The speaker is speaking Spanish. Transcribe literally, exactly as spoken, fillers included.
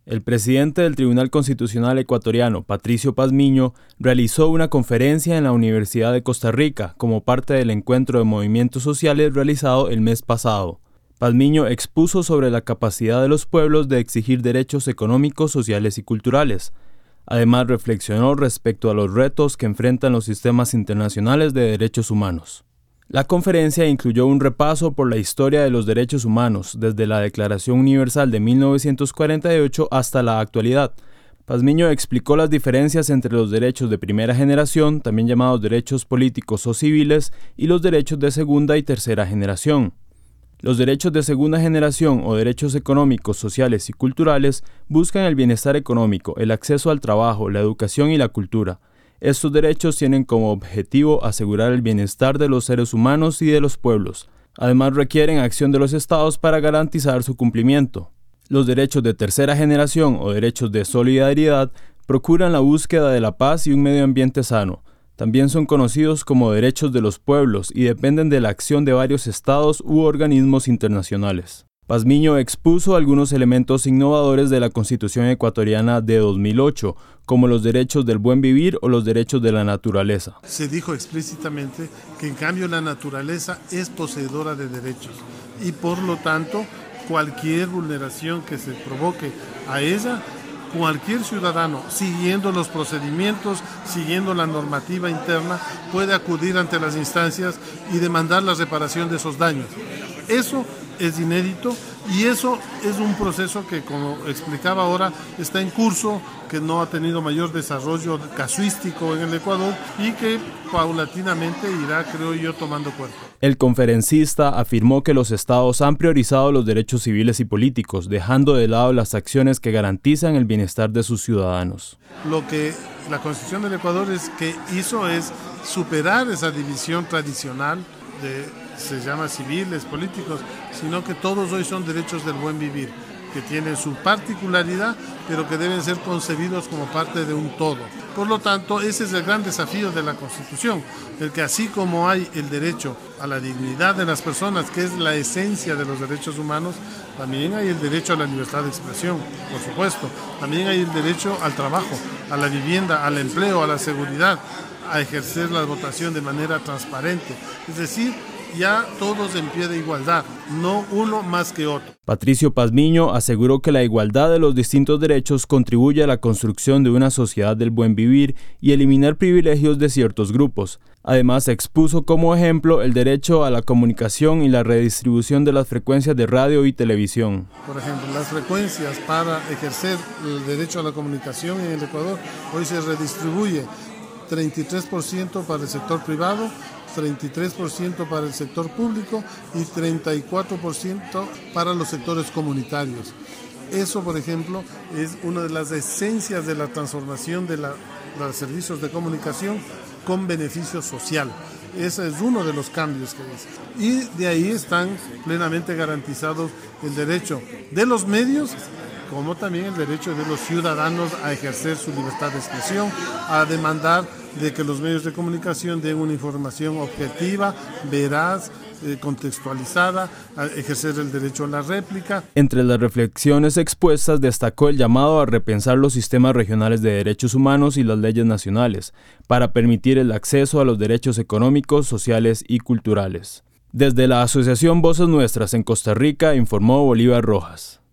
El presidente del Tribunal Constitucional ecuatoriano, Patricio Pazmiño, realizó una conferencia en la Universidad de Costa Rica como parte del encuentro de movimientos sociales realizado el mes pasado. Pazmiño expuso sobre la capacidad de los pueblos de exigir derechos económicos, sociales y culturales. Además, reflexionó respecto a los retos que enfrentan los sistemas internacionales de derechos humanos. La conferencia incluyó un repaso por la historia de los derechos humanos, desde la Declaración Universal de mil novecientos cuarenta y ocho hasta la actualidad. Pazmiño explicó las diferencias entre los derechos de primera generación, también llamados derechos políticos o civiles, y los derechos de segunda y tercera generación. Los derechos de segunda generación o derechos económicos, sociales y culturales buscan el bienestar económico, el acceso al trabajo, la educación y la cultura. Estos derechos tienen como objetivo asegurar el bienestar de los seres humanos y de los pueblos. Además, requieren acción de los estados para garantizar su cumplimiento. Los derechos de tercera generación o derechos de solidaridad procuran la búsqueda de la paz y un medio ambiente sano. También son conocidos como derechos de los pueblos y dependen de la acción de varios estados u organismos internacionales. Pazmiño expuso algunos elementos innovadores de la Constitución ecuatoriana de dos mil ocho, como los derechos del buen vivir o los derechos de la naturaleza. Se dijo explícitamente que en cambio la naturaleza es poseedora de derechos y por lo tanto cualquier vulneración que se provoque a ella, cualquier ciudadano, siguiendo los procedimientos, siguiendo la normativa interna, puede acudir ante las instancias y demandar la reparación de esos daños. Eso es inédito y eso es un proceso que, como explicaba ahora, está en curso, que no ha tenido mayor desarrollo casuístico en el Ecuador y que paulatinamente irá, creo yo, tomando cuerpo. El conferencista afirmó que los estados han priorizado los derechos civiles y políticos, dejando de lado las acciones que garantizan el bienestar de sus ciudadanos. Lo que la Constitución del Ecuador es que hizo es superar esa división tradicional de se llama civiles, políticos, sino que todos hoy son derechos del buen vivir, que tienen su particularidad, pero que deben ser concebidos como parte de un todo. Por lo tanto, ese es el gran desafío de la Constitución, el que así como hay el derecho a la dignidad de las personas, que es la esencia de los derechos humanos, también hay el derecho a la libertad de expresión, por supuesto, también hay el derecho al trabajo, a la vivienda, al empleo, a la seguridad, a ejercer la votación de manera transparente, es decir, ya todos en pie de igualdad, no uno más que otro. Patricio Pazmiño aseguró que la igualdad de los distintos derechos contribuye a la construcción de una sociedad del buen vivir y eliminar privilegios de ciertos grupos. Además, expuso como ejemplo el derecho a la comunicación y la redistribución de las frecuencias de radio y televisión. Por ejemplo, las frecuencias para ejercer el derecho a la comunicación en el Ecuador hoy se redistribuye treinta y tres por ciento para el sector privado, treinta y tres por ciento para el sector público y treinta y cuatro por ciento para los sectores comunitarios. Eso, por ejemplo, es una de las esencias de la transformación de, la, de los servicios de comunicación con beneficio social. Ese es uno de los cambios que dice. Y de ahí están plenamente garantizados el derecho de los medios, como también el derecho de los ciudadanos a ejercer su libertad de expresión, a demandar de que los medios de comunicación den una información objetiva, veraz, eh, contextualizada, a ejercer el derecho a la réplica. Entre las reflexiones expuestas destacó el llamado a repensar los sistemas regionales de derechos humanos y las leyes nacionales, para permitir el acceso a los derechos económicos, sociales y culturales. Desde la Asociación Voces Nuestras en Costa Rica, informó Bolívar Rojas.